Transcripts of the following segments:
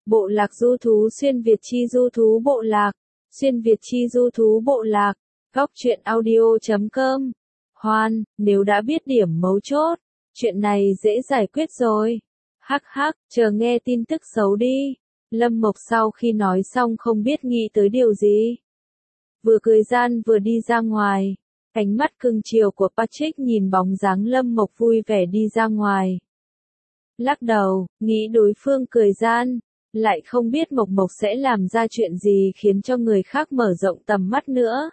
Bộ lạc du thú xuyên Việt chi du thú bộ lạc, xuyên Việt chi du thú bộ lạc, góc truyện audio.com. Hoan, nếu đã biết điểm mấu chốt, chuyện này dễ giải quyết rồi. Hắc hắc, chờ nghe tin tức xấu đi. Lâm Mộc sau khi nói xong không biết nghĩ tới điều gì. Vừa cười gian vừa đi ra ngoài. Ánh mắt cưng chiều của Patrick nhìn bóng dáng Lâm Mộc vui vẻ đi ra ngoài. Lắc đầu, nghĩ đối phương cười gian, lại không biết Mộc Mộc sẽ làm ra chuyện gì khiến cho người khác mở rộng tầm mắt nữa.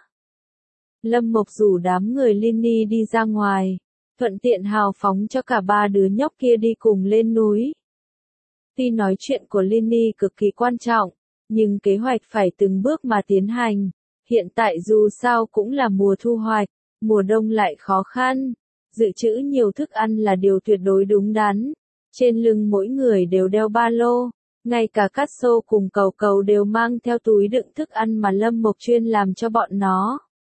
Lâm Mộc rủ đám người Linny đi ra ngoài, thuận tiện hào phóng cho cả ba đứa nhóc kia đi cùng lên núi. Tuy nói chuyện của Linny cực kỳ quan trọng, nhưng kế hoạch phải từng bước mà tiến hành. Hiện tại dù sao cũng là mùa thu hoạch, mùa đông lại khó khăn. Dự trữ nhiều thức ăn là điều tuyệt đối đúng đắn. Trên lưng mỗi người đều đeo ba lô, ngay cả Cát Sô cùng Cầu Cầu đều mang theo túi đựng thức ăn mà Lâm Mộc chuyên làm cho bọn nó.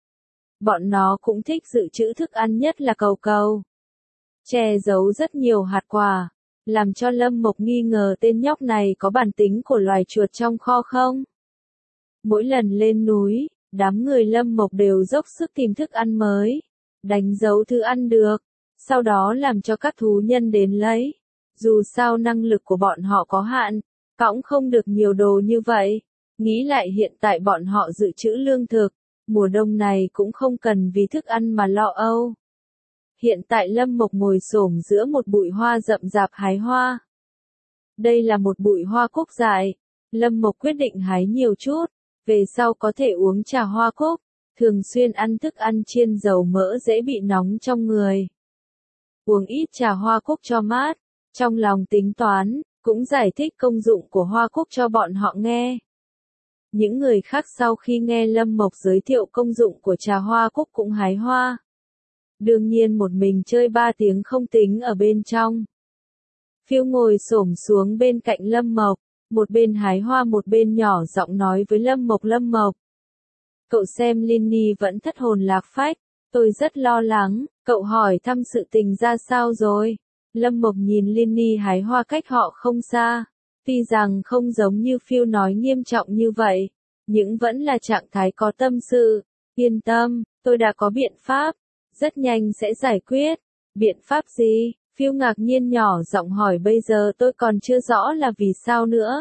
Bọn nó cũng thích dự trữ thức ăn nhất là Cầu Cầu. Che giấu rất nhiều hạt quả, làm cho Lâm Mộc nghi ngờ tên nhóc này có bản tính của loài chuột trong kho không. Mỗi lần lên núi, đám người Lâm Mộc đều dốc sức tìm thức ăn mới, đánh dấu thứ ăn được, sau đó làm cho các thú nhân đến lấy. Dù sao năng lực của bọn họ có hạn, cõng không được nhiều đồ như vậy. Nghĩ lại hiện tại bọn họ dự trữ lương thực, mùa đông này cũng không cần vì thức ăn mà lo âu. Hiện tại Lâm Mộc ngồi xổm giữa một bụi hoa rậm rạp hái hoa. Đây là một bụi hoa cúc dại. Lâm Mộc quyết định hái nhiều chút, về sau có thể uống trà hoa cúc, thường xuyên ăn thức ăn chiên dầu mỡ dễ bị nóng trong người. Uống ít trà hoa cúc cho mát, trong lòng tính toán, cũng giải thích công dụng của hoa cúc cho bọn họ nghe. Những người khác sau khi nghe Lâm Mộc giới thiệu công dụng của trà hoa cúc cũng hái hoa. Đương nhiên một mình chơi 3 tiếng không tính ở bên trong. Phiêu ngồi xổm xuống bên cạnh Lâm Mộc, một bên hái hoa một bên nhỏ giọng nói với Lâm Mộc. Cậu xem Linny vẫn thất hồn lạc phách, tôi rất lo lắng, cậu hỏi thăm sự tình ra sao rồi. Lâm Mộc nhìn Linny hái hoa cách họ không xa, tuy rằng không giống như Phiêu nói nghiêm trọng như vậy, nhưng vẫn là trạng thái có tâm sự. Yên tâm, tôi đã có biện pháp, rất nhanh sẽ giải quyết. Biện pháp gì? Phiêu ngạc nhiên nhỏ giọng hỏi bây giờ tôi còn chưa rõ là vì sao nữa.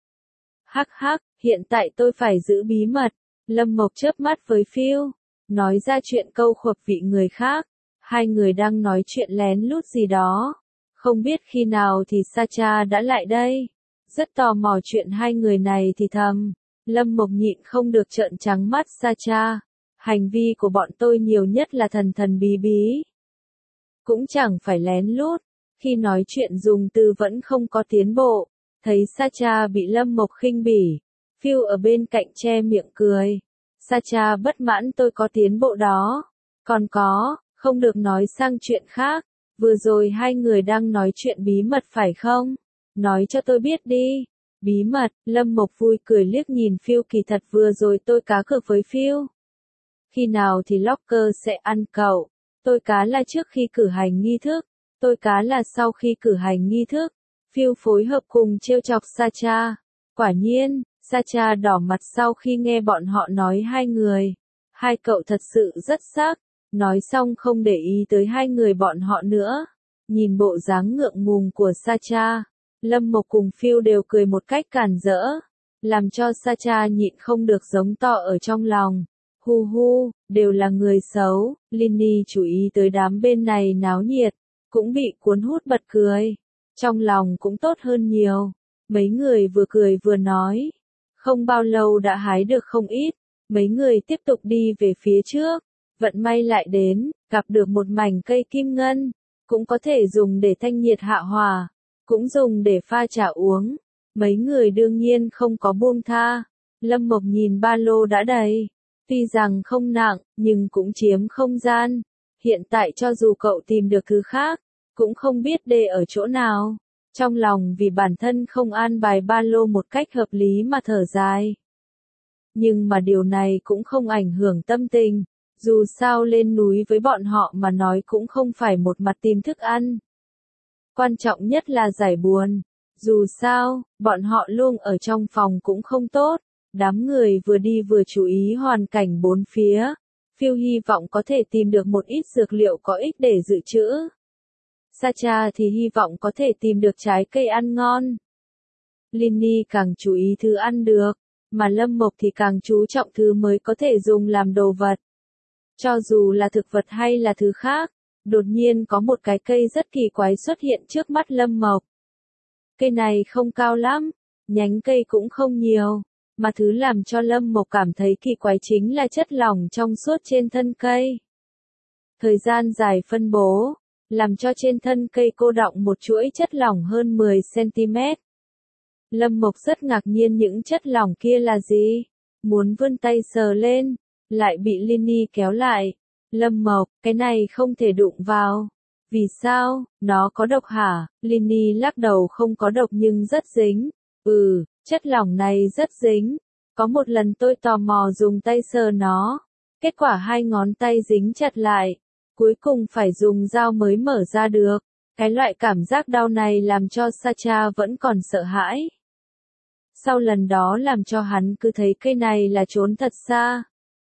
Hắc hắc, hiện tại tôi phải giữ bí mật. Lâm Mộc chớp mắt với Phiêu, nói ra chuyện câu khuập vị người khác. Hai người đang nói chuyện lén lút gì đó. Không biết khi nào thì Sacha đã lại đây. Rất tò mò chuyện hai người này thì thầm. Lâm Mộc nhịn không được trợn trắng mắt Sacha. Hành vi của bọn tôi nhiều nhất là thần thần bí bí. Cũng chẳng phải lén lút. Khi nói chuyện dùng từ vẫn không có tiến bộ. Thấy Sacha bị Lâm Mộc khinh bỉ. Phiêu ở bên cạnh che miệng cười. Sacha bất mãn tôi có tiến bộ đó. Còn có, không được nói sang chuyện khác. Vừa rồi hai người đang nói chuyện bí mật phải không? Nói cho tôi biết đi. Bí mật, Lâm Mộc vui cười liếc nhìn Phiêu kỳ thật vừa rồi tôi cá cược với Phiêu. Khi nào thì Locker sẽ ăn cậu? Tôi cá là trước khi cử hành nghi thức. Tôi cá là sau khi cử hành nghi thức. Phiêu phối hợp cùng trêu chọc Sacha. Quả nhiên, Sacha đỏ mặt sau khi nghe bọn họ nói hai người. Hai cậu thật sự rất sắc. Nói xong không để ý tới hai người bọn họ nữa. Nhìn bộ dáng ngượng ngùng của Sacha, Lâm Mộc cùng Phiêu đều cười một cách cản rỡ. Làm cho Sacha nhịn không được giống to ở trong lòng. Hu hu, đều là người xấu. Linny chú ý tới đám bên này náo nhiệt, cũng bị cuốn hút bật cười. Trong lòng cũng tốt hơn nhiều. Mấy người vừa cười vừa nói. Không bao lâu đã hái được không ít. Mấy người tiếp tục đi về phía trước. Vận may lại đến, gặp được một mảnh cây kim ngân. Cũng có thể dùng để thanh nhiệt hạ hỏa. Cũng dùng để pha trà uống. Mấy người đương nhiên không có buông tha. Lâm Mộc nhìn ba lô đã đầy. Tuy rằng không nặng, nhưng cũng chiếm không gian. Hiện tại cho dù cậu tìm được thứ khác, cũng không biết để ở chỗ nào. Trong lòng vì bản thân không an bài ba lô một cách hợp lý mà thở dài. Nhưng mà điều này cũng không ảnh hưởng tâm tình. Dù sao lên núi với bọn họ mà nói cũng không phải một mặt tìm thức ăn. Quan trọng nhất là giải buồn. Dù sao, bọn họ luôn ở trong phòng cũng không tốt. Đám người vừa đi vừa chú ý hoàn cảnh bốn phía. Phil hy vọng có thể tìm được một ít dược liệu có ích để dự trữ. Sacha thì hy vọng có thể tìm được trái cây ăn ngon. Linny càng chú ý thứ ăn được, mà Lâm Mộc thì càng chú trọng thứ mới có thể dùng làm đồ vật. Cho dù là thực vật hay là thứ khác, đột nhiên có một cái cây rất kỳ quái xuất hiện trước mắt Lâm Mộc. Cây này không cao lắm, nhánh cây cũng không nhiều, mà thứ làm cho Lâm Mộc cảm thấy kỳ quái chính là chất lỏng trong suốt trên thân cây. Thời gian dài phân bố, làm cho trên thân cây cô đọng một chuỗi chất lỏng hơn 10 cm. Lâm Mộc rất ngạc nhiên những chất lỏng kia là gì, muốn vươn tay sờ lên, lại bị Linny kéo lại. Lâm Mộc, cái này không thể đụng vào. Vì sao, nó có độc hả? Linny lắc đầu, không có độc nhưng rất dính. Chất lỏng này rất dính. Có một lần tôi tò mò dùng tay sờ nó. Kết quả 2 ngón tay dính chặt lại. Cuối cùng phải dùng dao mới mở ra được. Cái loại cảm giác đau này làm cho Sacha vẫn còn sợ hãi. Sau lần đó làm cho hắn cứ thấy cây này là trốn thật xa.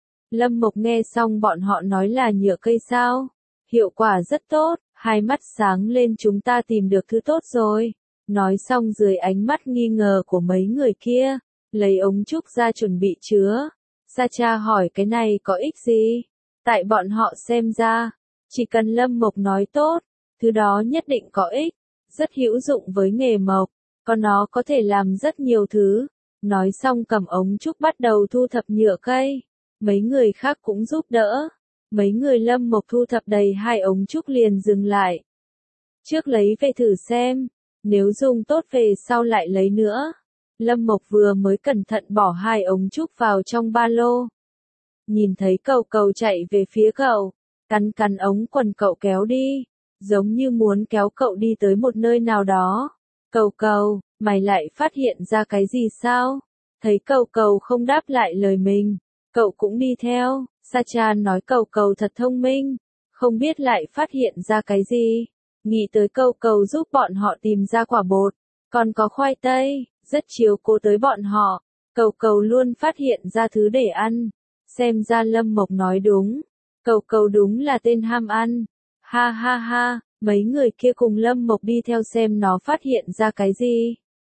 Lâm Mộc nghe xong bọn họ nói là nhựa cây sao? Hiệu quả rất tốt, hai mắt sáng lên, chúng ta tìm được thứ tốt rồi. Nói xong dưới ánh mắt nghi ngờ của mấy người kia, lấy ống trúc ra chuẩn bị chứa. Sacha hỏi cái này có ích gì? Tại bọn họ xem ra, chỉ cần Lâm Mộc nói tốt, thứ đó nhất định có ích, rất hữu dụng với nghề mộc, còn nó có thể làm rất nhiều thứ. Nói xong cầm ống trúc bắt đầu thu thập nhựa cây. Mấy người khác cũng giúp đỡ. Mấy người Lâm Mộc thu thập đầy 2 ống trúc liền dừng lại. Trước lấy về thử xem, nếu dùng tốt về sau lại lấy nữa. Lâm Mộc vừa mới cẩn thận bỏ 2 ống trúc vào trong ba lô. Nhìn thấy Cầu Cầu chạy về phía cậu, cắn ống quần cậu kéo đi, giống như muốn kéo cậu đi tới một nơi nào đó. Cầu Cầu, mày lại phát hiện ra cái gì sao? Thấy Cầu Cầu không đáp lại lời mình, cậu cũng đi theo. Sacha nói Cầu Cầu thật thông minh, không biết lại phát hiện ra cái gì. Nghĩ tới Cầu Cầu giúp bọn họ tìm ra quả bột, còn có khoai tây, rất chiếu cố tới bọn họ. Cầu Cầu luôn phát hiện ra thứ để ăn. Xem ra Lâm Mộc nói đúng. Cầu Cầu đúng là tên ham ăn. Ha ha ha, mấy người kia cùng Lâm Mộc đi theo xem nó phát hiện ra cái gì.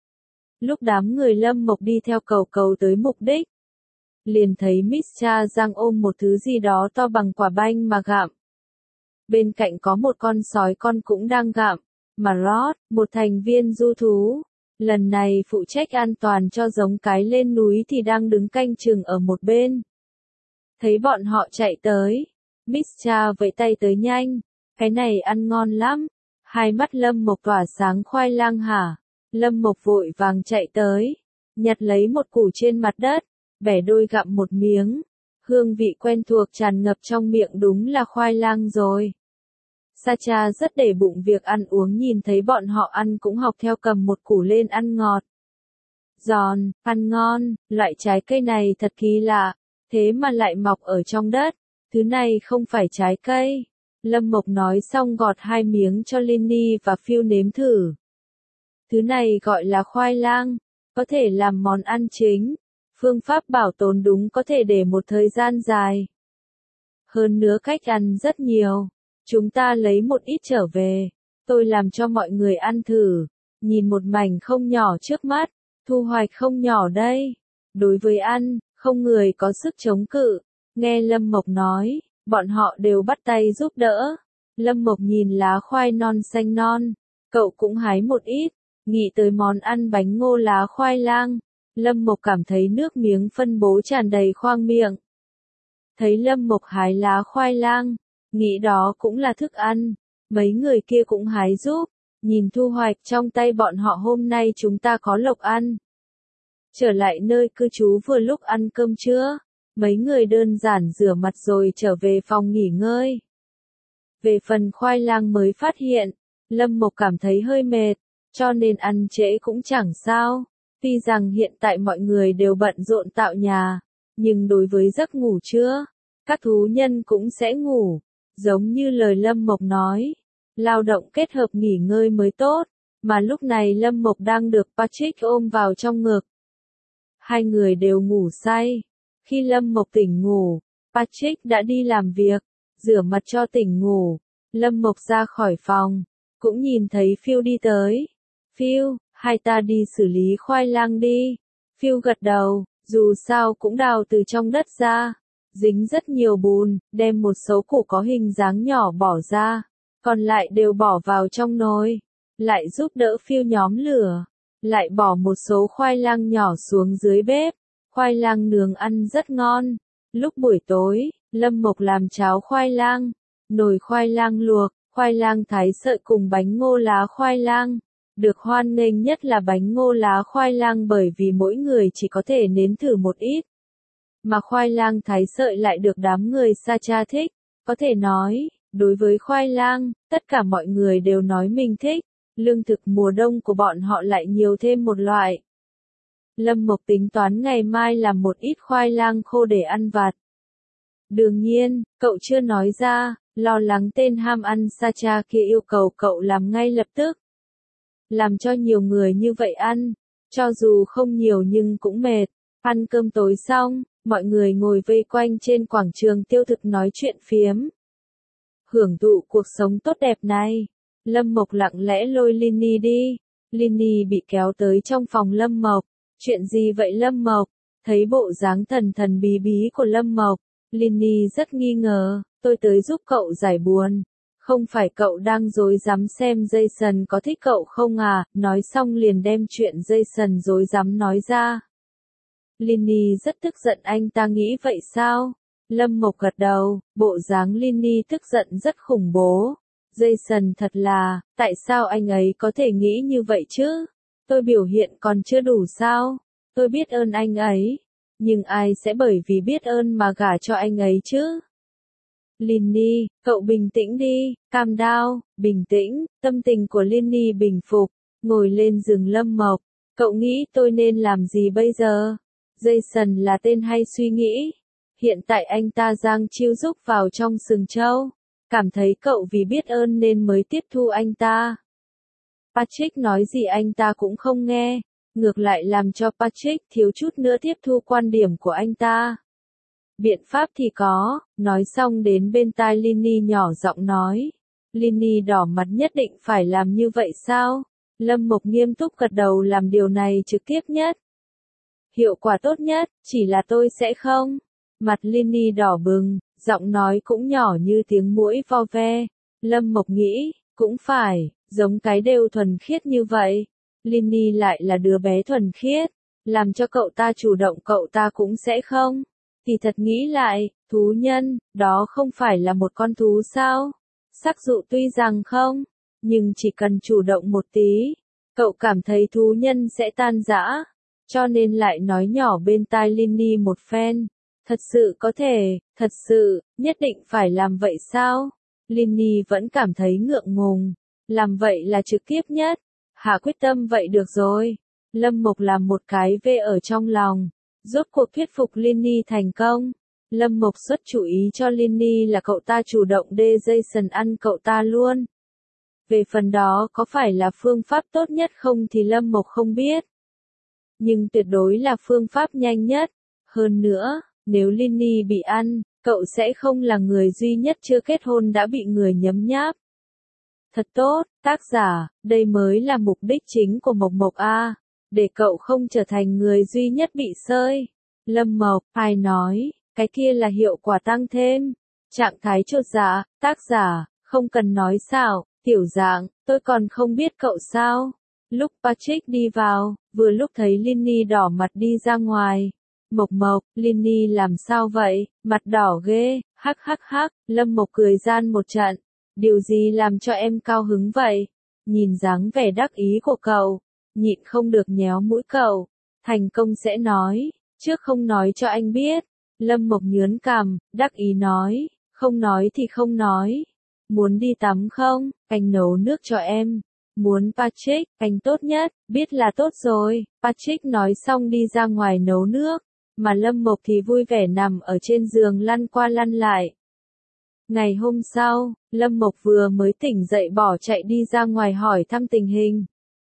Lúc đám người Lâm Mộc đi theo Cầu Cầu tới mục đích, liền thấy Mr. Giang ôm một thứ gì đó to bằng quả banh mà gặm. Bên cạnh có một con sói con cũng đang gặm, mà Rod, một thành viên du thú, lần này phụ trách an toàn cho giống cái lên núi thì đang đứng canh chừng ở một bên. Thấy bọn họ chạy tới, Mr. vẫy tay tới nhanh, cái này ăn ngon lắm. Hai mắt Lâm Mộc tỏa sáng, khoai lang hả? Lâm Mộc vội vàng chạy tới, nhặt lấy một củ trên mặt đất, bẻ đôi gặm một miếng. Hương vị quen thuộc tràn ngập trong miệng, đúng là khoai lang rồi. Sacha rất để bụng việc ăn uống, nhìn thấy bọn họ ăn cũng học theo, cầm một củ lên ăn ngọt. Giòn, ăn ngon, loại trái cây này thật kỳ lạ, thế mà lại mọc ở trong đất. Thứ này không phải trái cây. Lâm Mộc nói xong gọt 2 miếng cho Linny và Phil nếm thử. Thứ này gọi là khoai lang, có thể làm món ăn chính. Phương pháp bảo tồn đúng có thể để một thời gian dài. Hơn nữa cách ăn rất nhiều. Chúng ta lấy một ít trở về. Tôi làm cho mọi người ăn thử. Nhìn một mảnh không nhỏ trước mắt. Thu hoạch không nhỏ đây. Đối với ăn, không người có sức chống cự. Nghe Lâm Mộc nói, bọn họ đều bắt tay giúp đỡ. Lâm Mộc nhìn lá khoai non xanh non. Cậu cũng hái một ít. Nghĩ tới món ăn bánh ngô lá khoai lang. Lâm Mộc cảm thấy nước miếng phân bố tràn đầy khoang miệng. Thấy Lâm Mộc hái lá khoai lang, nghĩ đó cũng là thức ăn. Mấy người kia cũng hái giúp. Nhìn thu hoạch trong tay bọn họ, hôm nay chúng ta có lộc ăn. Trở lại nơi cư trú vừa lúc ăn cơm trưa, mấy người đơn giản rửa mặt rồi trở về phòng nghỉ ngơi. Về phần khoai lang mới phát hiện, Lâm Mộc cảm thấy hơi mệt, cho nên ăn trễ cũng chẳng sao. Tuy rằng hiện tại mọi người đều bận rộn tạo nhà, nhưng đối với giấc ngủ trưa, các thú nhân cũng sẽ ngủ. Giống như lời Lâm Mộc nói, lao động kết hợp nghỉ ngơi mới tốt. Mà lúc này Lâm Mộc đang được Patrick ôm vào trong ngực. Hai người đều ngủ say. Khi Lâm Mộc tỉnh ngủ, Patrick đã đi làm việc, rửa mặt cho tỉnh ngủ. Lâm Mộc ra khỏi phòng, cũng nhìn thấy Phil đi tới. Phil, hai ta đi xử lý khoai lang đi. Phil gật đầu, dù sao cũng đào từ trong đất ra. Dính rất nhiều bùn, đem một số củ có hình dáng nhỏ bỏ ra. Còn lại đều bỏ vào trong nồi. Lại giúp đỡ Phil nhóm lửa. Lại bỏ một số khoai lang nhỏ xuống dưới bếp. Khoai lang nướng ăn rất ngon. Lúc buổi tối, Lâm Mộc làm cháo khoai lang, nồi khoai lang luộc, khoai lang thái sợi cùng bánh ngô lá khoai lang. Được hoan nghênh nhất là bánh ngô lá khoai lang bởi vì mỗi người chỉ có thể nếm thử một ít. Mà khoai lang thái sợi lại được đám người Sacha thích. Có thể nói, đối với khoai lang, tất cả mọi người đều nói mình thích. Lương thực mùa đông của bọn họ lại nhiều thêm một loại. Lâm Mộc tính toán ngày mai làm một ít khoai lang khô để ăn vặt. Đương nhiên, cậu chưa nói ra, lo lắng tên ham ăn Sacha kia yêu cầu cậu làm ngay lập tức. Làm cho nhiều người như vậy ăn, cho dù không nhiều nhưng cũng mệt. Ăn cơm tối xong, mọi người ngồi vây quanh trên quảng trường tiêu thực nói chuyện phiếm. Hưởng thụ cuộc sống tốt đẹp này. Lâm Mộc lặng lẽ lôi Linny đi. Linny bị kéo tới trong phòng Lâm Mộc. Chuyện gì vậy Lâm Mộc? Thấy bộ dáng thần thần bí bí của Lâm Mộc, Linny rất nghi ngờ. Tôi tới giúp cậu giải buồn. Không phải cậu đang rối rắm xem Jason có thích cậu không à? Nói xong liền đem chuyện Jason rối rắm nói ra. Linny rất tức giận. Anh ta nghĩ vậy sao? Lâm Mộc gật đầu, bộ dáng Linny tức giận rất khủng bố. Jason thật là, tại sao anh ấy có thể nghĩ như vậy chứ? Tôi biểu hiện còn chưa đủ sao? Tôi biết ơn anh ấy. Nhưng ai sẽ bởi vì biết ơn mà gả cho anh ấy chứ? Linny, cậu bình tĩnh đi, calm down, bình tĩnh. Tâm tình của Linny bình phục, ngồi lên giường Lâm Mộc. Cậu nghĩ tôi nên làm gì bây giờ? Jason là tên hay suy nghĩ. Hiện tại anh ta giang chiêu rúc vào trong sừng trâu. Cảm thấy cậu vì biết ơn nên mới tiếp thu anh ta. Patrick nói gì anh ta cũng không nghe. Ngược lại làm cho Patrick thiếu chút nữa tiếp thu quan điểm của anh ta. Biện pháp thì có, nói xong đến bên tai Linny nhỏ giọng nói. Linny đỏ mặt nhất định phải làm như vậy sao? Lâm Mộc nghiêm túc gật đầu làm điều này trực tiếp nhất. Hiệu quả tốt nhất, chỉ là tôi sẽ không. Mặt Linny đỏ bừng, giọng nói cũng nhỏ như tiếng muỗi vo ve. Lâm Mộc nghĩ, cũng phải, giống cái đều thuần khiết như vậy. Linny lại là đứa bé thuần khiết, làm cho cậu ta chủ động cậu ta cũng sẽ không. Thì thật nghĩ lại, thú nhân, đó không phải là một con thú sao? Sắc dụ tuy rằng không, nhưng chỉ cần chủ động một tí, cậu cảm thấy thú nhân sẽ tan rã. Cho nên lại nói nhỏ bên tai Linny một phen. Thật sự có thể, thật sự, nhất định phải làm vậy sao? Linny vẫn cảm thấy ngượng ngùng. Làm vậy là trực tiếp nhất. Hạ quyết tâm vậy được rồi. Lâm Mộc làm một cái V ở trong lòng. Rốt cuộc thuyết phục Linny thành công. Lâm Mộc xuất chủ ý cho Linny là cậu ta chủ động để Jason ăn cậu ta luôn. Về phần đó có phải là phương pháp tốt nhất không thì Lâm Mộc không biết. Nhưng tuyệt đối là phương pháp nhanh nhất. Hơn nữa, nếu Linny bị ăn, cậu sẽ không là người duy nhất chưa kết hôn đã bị người nhấm nháp. Thật tốt, tác giả, đây mới là mục đích chính của Mộc Mộc A. Để cậu không trở thành người duy nhất bị sơi. Lâm Mộc, ai nói, cái kia là hiệu quả tăng thêm. Trạng thái chột dạ, tác giả, không cần nói xạo, tiểu dạng, tôi còn không biết cậu sao. Lúc Patrick đi vào, vừa lúc thấy Linny đỏ mặt đi ra ngoài. Mộc Mộc, Linny làm sao vậy, mặt đỏ ghê, hắc hắc hắc, Lâm Mộc cười gian một trận. Điều gì làm cho em cao hứng vậy? Nhìn dáng vẻ đắc ý của cậu, nhịn không được nhéo mũi cậu. Thành công sẽ nói, trước không nói cho anh biết. Lâm Mộc nhướn cằm, đắc ý nói, không nói thì không nói. Muốn đi tắm không? Anh nấu nước cho em. Muốn Patrick, anh tốt nhất, biết là tốt rồi. Patrick nói xong đi ra ngoài nấu nước, mà Lâm Mộc thì vui vẻ nằm ở trên giường lăn qua lăn lại. Ngày hôm sau, Lâm Mộc vừa mới tỉnh dậy bỏ chạy đi ra ngoài hỏi thăm tình hình.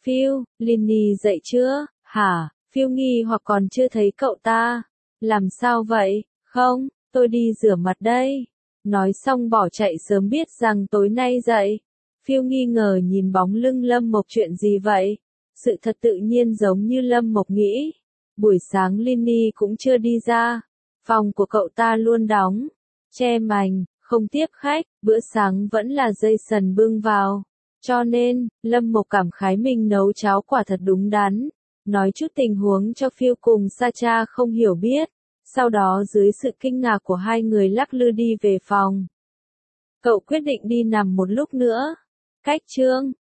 Phil, Linny dậy chưa? Hả? Phil nghi hoặc còn chưa thấy cậu ta. Làm sao vậy? Không, tôi đi rửa mặt đây. Nói xong bỏ chạy sớm biết rằng tối nay dậy. Phil nghi ngờ nhìn bóng lưng Lâm Mộc, chuyện gì vậy? Sự thật tự nhiên giống như Lâm Mộc nghĩ. Buổi sáng Linny cũng chưa đi ra. Phòng của cậu ta luôn đóng, che mành, không tiếp khách, bữa sáng vẫn là Jason bưng vào. Cho nên, Lâm Mộc cảm khái mình nấu cháo quả thật đúng đắn. Nói chút tình huống cho Phil cùng Sacha không hiểu biết. Sau đó dưới sự kinh ngạc của hai người lắc lư đi về phòng. Cậu quyết định đi nằm một lúc nữa. Cách chương